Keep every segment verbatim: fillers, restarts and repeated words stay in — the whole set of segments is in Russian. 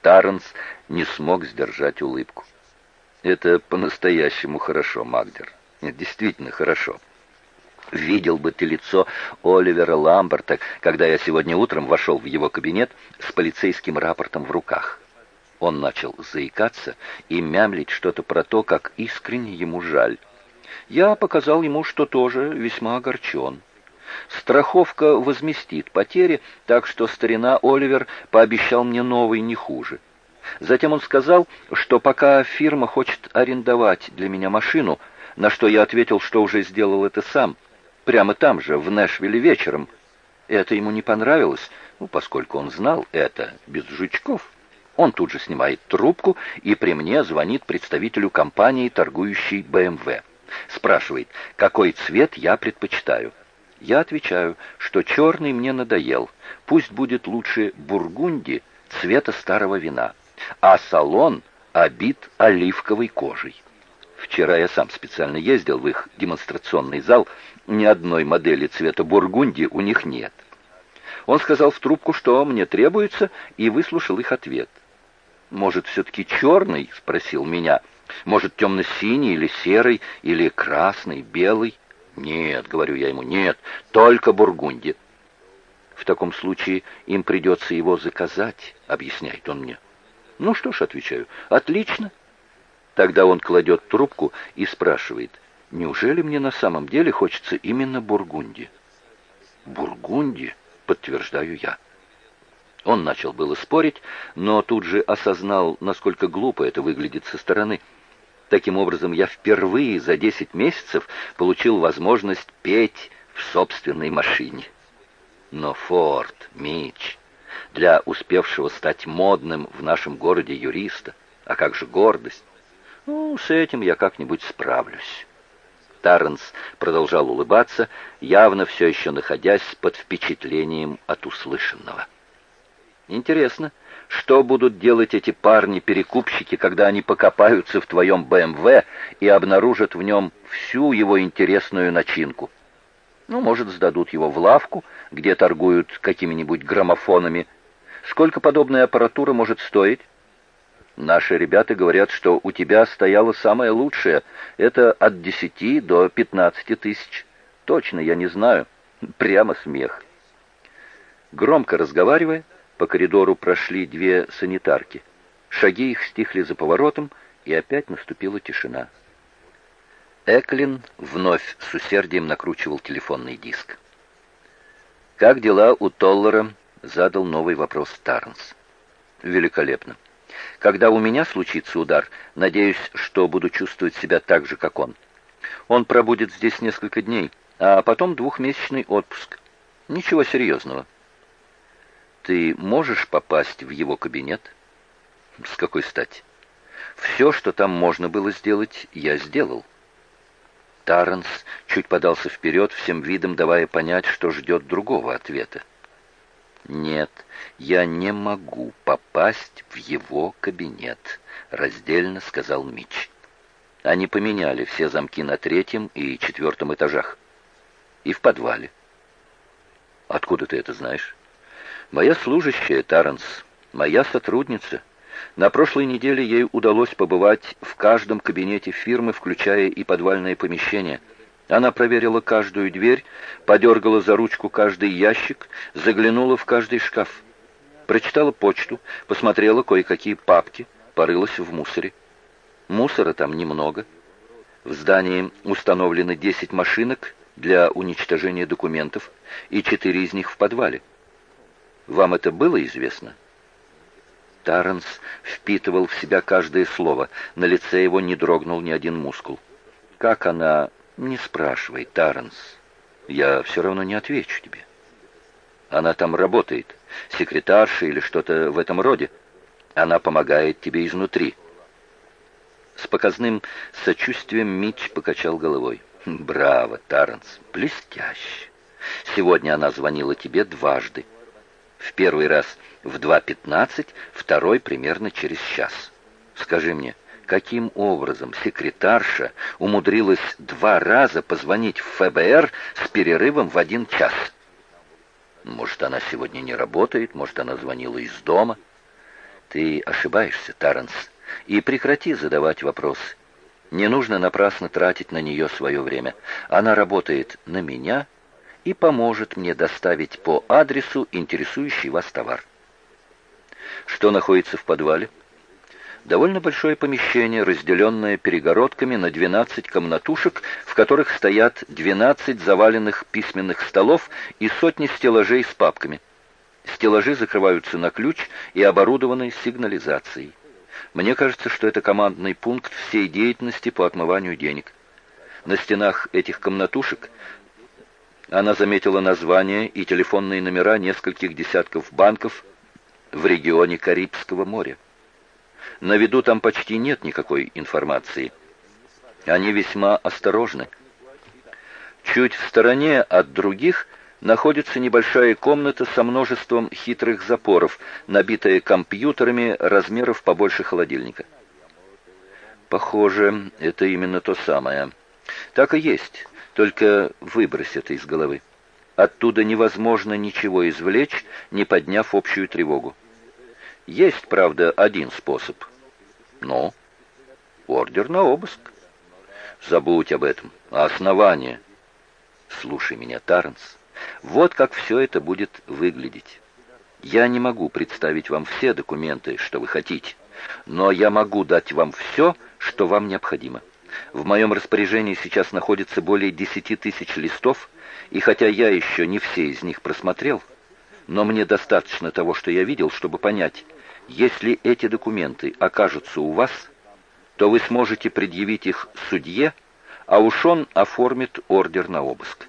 Тарренс не смог сдержать улыбку. «Это по-настоящему хорошо, Магдер. Нет, действительно хорошо. Видел бы ты лицо Оливера Ламберта, когда я сегодня утром вошел в его кабинет с полицейским рапортом в руках». Он начал заикаться и мямлить что-то про то, как искренне ему жаль. Я показал ему, что тоже весьма огорчен. Страховка возместит потери, так что старина Оливер пообещал мне новый не хуже. Затем он сказал, что пока фирма хочет арендовать для меня машину, на что я ответил, что уже сделал это сам, прямо там же, в Нэшвилле вечером. Это ему не понравилось, ну, поскольку он знал это без жучков. Он тут же снимает трубку и при мне звонит представителю компании, торгующей бэ эм вэ. Спрашивает, какой цвет я предпочитаю. Я отвечаю, что черный мне надоел. Пусть будет лучше бургунди цвета старого вина, а салон обит оливковой кожей. Вчера я сам специально ездил в их демонстрационный зал. Ни одной модели цвета бургунди у них нет. Он сказал в трубку, что мне требуется, и выслушал их ответ. «Может, все-таки черный?» — спросил меня. «Может, темно-синий или серый, или красный, белый?» «Нет», — говорю я ему, — «нет, только бургунди». «В таком случае им придется его заказать», — объясняет он мне. «Ну что ж», — отвечаю, — «отлично». Тогда он кладет трубку и спрашивает, «Неужели мне на самом деле хочется именно бургунди?» «Бургунди», — подтверждаю я. Он начал было спорить, но тут же осознал, насколько глупо это выглядит со стороны. Таким образом, я впервые за десять месяцев получил возможность петь в собственной машине. Но Форд, Митч, для успевшего стать модным в нашем городе юриста, а как же гордость? Ну, с этим я как-нибудь справлюсь. Тарренс продолжал улыбаться, явно все еще находясь под впечатлением от услышанного. «Интересно, что будут делать эти парни-перекупщики, когда они покопаются в твоем бэ эм вэ и обнаружат в нем всю его интересную начинку? Ну, может, сдадут его в лавку, где торгуют какими-нибудь граммофонами. Сколько подобная аппаратура может стоить? Наши ребята говорят, что у тебя стояло самое лучшее. Это от десяти до пятнадцати тысяч. Точно, я не знаю. Прямо смех». Громко разговаривая, по коридору прошли две санитарки. Шаги их стихли за поворотом, и опять наступила тишина. Эклин вновь с усердием накручивал телефонный диск. «Как дела у Толлера?» — задал новый вопрос Тарренс. «Великолепно. Когда у меня случится удар, надеюсь, что буду чувствовать себя так же, как он. Он пробудет здесь несколько дней, а потом двухмесячный отпуск. Ничего серьезного». «Ты можешь попасть в его кабинет?» «С какой стати?» «Все, что там можно было сделать, я сделал». Тарренс чуть подался вперед, всем видом давая понять, что ждет другого ответа. «Нет, я не могу попасть в его кабинет», — раздельно сказал Митч. Они поменяли все замки на третьем и четвертом этажах. И в подвале. «Откуда ты это знаешь?» «Моя служащая, Тарренс, моя сотрудница. На прошлой неделе ей удалось побывать в каждом кабинете фирмы, включая и подвальное помещение. Она проверила каждую дверь, подергала за ручку каждый ящик, заглянула в каждый шкаф. Прочитала почту, посмотрела кое-какие папки, порылась в мусоре. Мусора там немного. В здании установлены десять машинок для уничтожения документов, и четыре из них в подвале. Вам это было известно?» Тарренс впитывал в себя каждое слово. На лице его не дрогнул ни один мускул. «Как она...» «Не спрашивай, Тарренс. Я все равно не отвечу тебе. Она там работает, секретарша или что-то в этом роде. Она помогает тебе изнутри». С показным сочувствием Митч покачал головой. «Браво, Тарренс, блестяще. Сегодня она звонила тебе дважды. В первый раз в два пятнадцать, второй примерно через час. Скажи мне, каким образом секретарша умудрилась два раза позвонить в эф бэ эр с перерывом в один час? Может, она сегодня не работает, может, она звонила из дома. Ты ошибаешься, Тарренс, и прекрати задавать вопросы. Не нужно напрасно тратить на нее свое время. Она работает на меня и поможет мне доставить по адресу интересующий вас товар. Что находится в подвале? Довольно большое помещение, разделенное перегородками на двенадцать комнатушек, в которых стоят двенадцать заваленных письменных столов и сотни стеллажей с папками. Стеллажи закрываются на ключ и оборудованы сигнализацией. Мне кажется, что это командный пункт всей деятельности по отмыванию денег. На стенах этих комнатушек она заметила названия и телефонные номера нескольких десятков банков в регионе Карибского моря. На виду там почти нет никакой информации. Они весьма осторожны. Чуть в стороне от других находится небольшая комната со множеством хитрых запоров, набитая компьютерами размеров побольше холодильника. Похоже, это именно то самое. Так и есть, только выбрось это из головы. Оттуда невозможно ничего извлечь, не подняв общую тревогу. Есть, правда, один способ. Но ордер на обыск. Забудь об этом. А основание? Слушай меня, Тарренс. Вот как все это будет выглядеть. Я не могу представить вам все документы, что вы хотите, но я могу дать вам все, что вам необходимо. В моем распоряжении сейчас находится более десяти тысяч листов, и хотя я еще не все из них просмотрел, но мне достаточно того, что я видел, чтобы понять, если эти документы окажутся у вас, то вы сможете предъявить их судье, а уж он оформит ордер на обыск.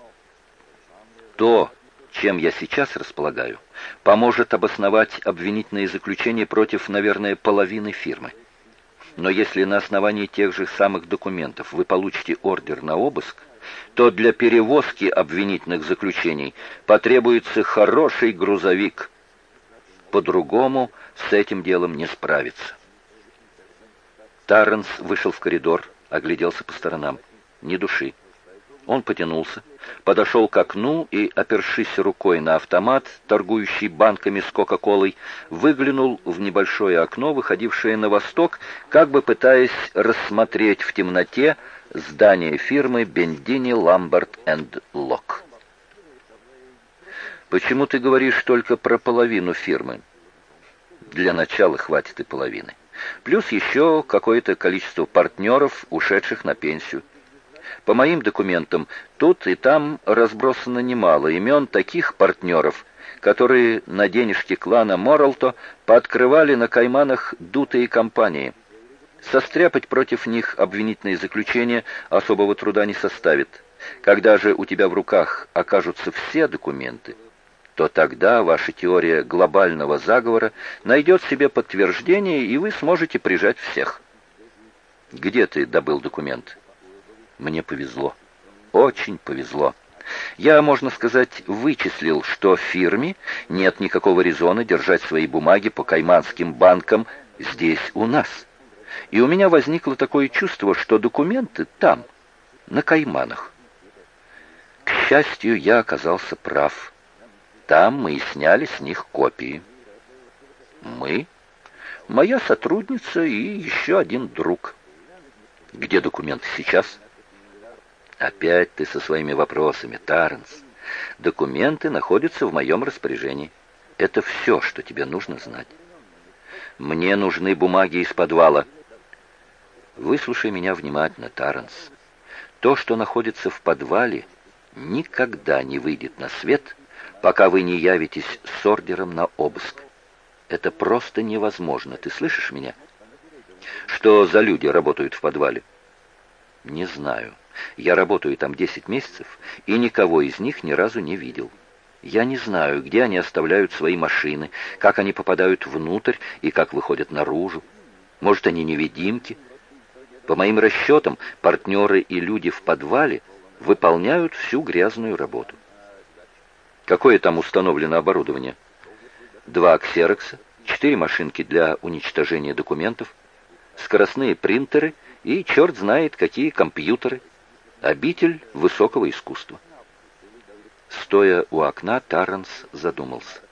То, чем я сейчас располагаю, поможет обосновать обвинительные заключения против, наверное, половины фирмы. Но если на основании тех же самых документов вы получите ордер на обыск, то для перевозки обвинительных заключений потребуется хороший грузовик. По-другому с этим делом не справиться. Тарренс вышел в коридор, огляделся по сторонам. Ни души. Он потянулся, подошел к окну и, опершись рукой на автомат, торгующий банками с Кока-Колой, выглянул в небольшое окно, выходившее на восток, как бы пытаясь рассмотреть в темноте здание фирмы Бендини, Ламберт энд Лок. «Почему ты говоришь только про половину фирмы?» «Для начала хватит и половины. Плюс еще какое-то количество партнеров, ушедших на пенсию. По моим документам, тут и там разбросано немало имен таких партнеров, которые на денежки клана Моралто пооткрывали на Кайманах дутые компании. Состряпать против них обвинительные заключения особого труда не составит. Когда же у тебя в руках окажутся все документы, то тогда ваша теория глобального заговора найдет себе подтверждение, и вы сможете прижать всех. Где ты добыл документ? Мне повезло. Очень повезло. Я, можно сказать, вычислил, что в фирме нет никакого резона держать свои бумаги по кайманским банкам здесь у нас. И у меня возникло такое чувство, что документы там, на Кайманах. К счастью, я оказался прав. Там мы и сняли с них копии. Мы? Моя сотрудница и еще один друг. Где документы сейчас? Опять ты со своими вопросами, Тарренс. Документы находятся в моем распоряжении. Это все, что тебе нужно знать. Мне нужны бумаги из подвала. Выслушай меня внимательно, Тарренс. То, что находится в подвале, никогда не выйдет на свет, пока вы не явитесь с ордером на обыск. Это просто невозможно. Ты слышишь меня? Что за люди работают в подвале? Не знаю. Я работаю там десять месяцев, и никого из них ни разу не видел. Я не знаю, где они оставляют свои машины, как они попадают внутрь и как выходят наружу. Может, они невидимки? По моим расчетам, партнеры и люди в подвале выполняют всю грязную работу. Какое там установлено оборудование? Два ксерокса, четыре машинки для уничтожения документов, скоростные принтеры и черт знает какие компьютеры. Обитель высокого искусства. Стоя у окна, Тарренс задумался.